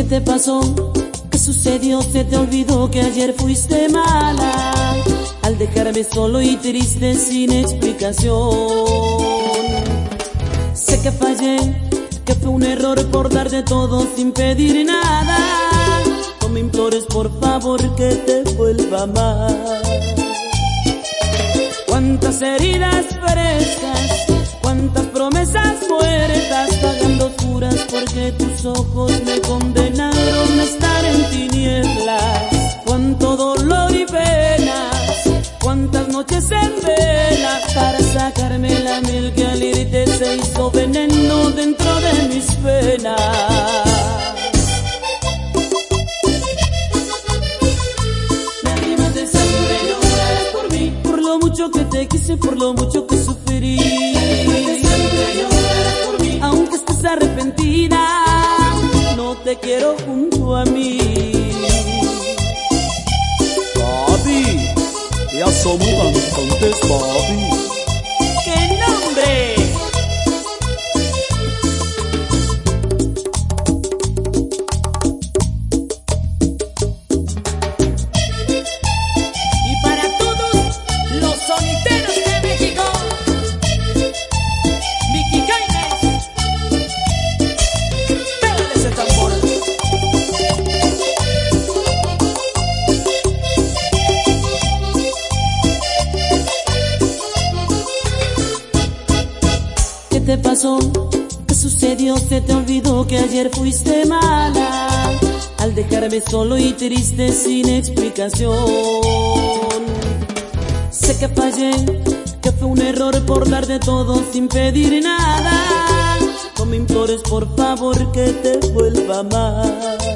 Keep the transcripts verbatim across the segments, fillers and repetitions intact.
te pasó? ¿Qué sucedió? Se te olvidó que ayer fuiste mala al dejarme solo y triste sin explicación. Sé que fallé, que fue un error por dar de todo sin pedir nada. No me implores por favor que te vuelva más. Cuántas heridas frescas, cuántas promesas muertas, pagando curas porque tus ojos me condenaron a estar en tinieblas. Cuánto dolor y penas, cuántas noches en vela para sacarme la miel que al irte se hizo veneno dentro de mis penas. Lágrimas de sangre lloradas por mí, por lo mucho que te quise, por lo mucho que sufrí. Lágrimas de sangre lloradas por mí, aunque estés arrepentida, no te quiero junto a mí. Papi, ya somos cantantes, papi. ¡Qué nombre! Y para todos los soniteros de México, Vicky Jaime, pégale ese tambor. ¿Qué te pasó? ¿Qué sucedió? Se te olvidó que ayer fuiste mala al dejarme solo y triste sin explicación. Sé que fallé, que fue un error por dar de todo sin pedir nada. No me implores por favor que te vuelva más.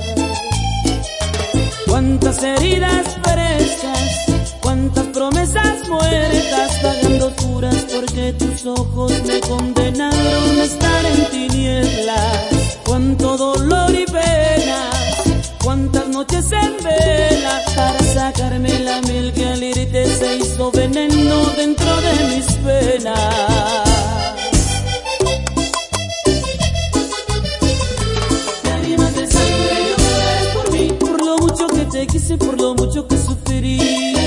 Cuántas heridas frescas, cuántas promesas muertas, pagando curas porque tus ojos me condenaron a estar en tinieblas. Cuánto dolor y penas, cuántas noches en vela para sacarme la miel que al irte se hizo veneno dentro de mis penas. Lágrimas de sangre lloradas por mí, por lo mucho que te quise, por lo mucho que sufrí.